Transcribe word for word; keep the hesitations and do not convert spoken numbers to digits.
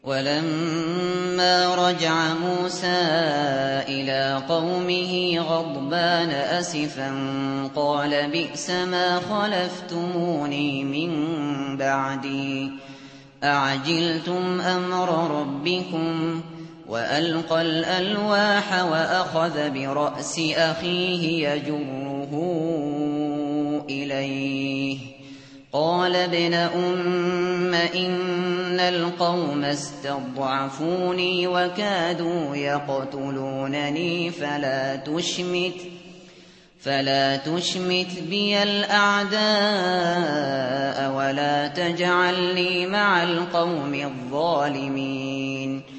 وَلَمَّا رَجَعَ مُوسَىٰ إِلَىٰ قَوْمِهِ غَضْبَانَ أَسِفًا قَالَ بِئْسَمَا خَلَفْتُمُونِي مِن بَعْدِي أَعَجِلْتُمْ أَمْرَ رَبِّكُمْ ۖ وَأَلْقَى الْأَلْوَاحَ وَأَخَذَ بِرَأْسِ أَخِيهِ يَجُرُّهُ إِلَيْهِ قَالَ ابْنَ أُمَّ إِنَّ الْقَوْمَ اسْتَضْعَفُونِي وَكَادُوا يَقْتُلُونَنِي فَلَا تُشْمِتْ بِيَ الْأَعْدَاءَ وَلَا تَجْعَلْنِي مَعَ الْقَوْمِ الظَّالِمِينَ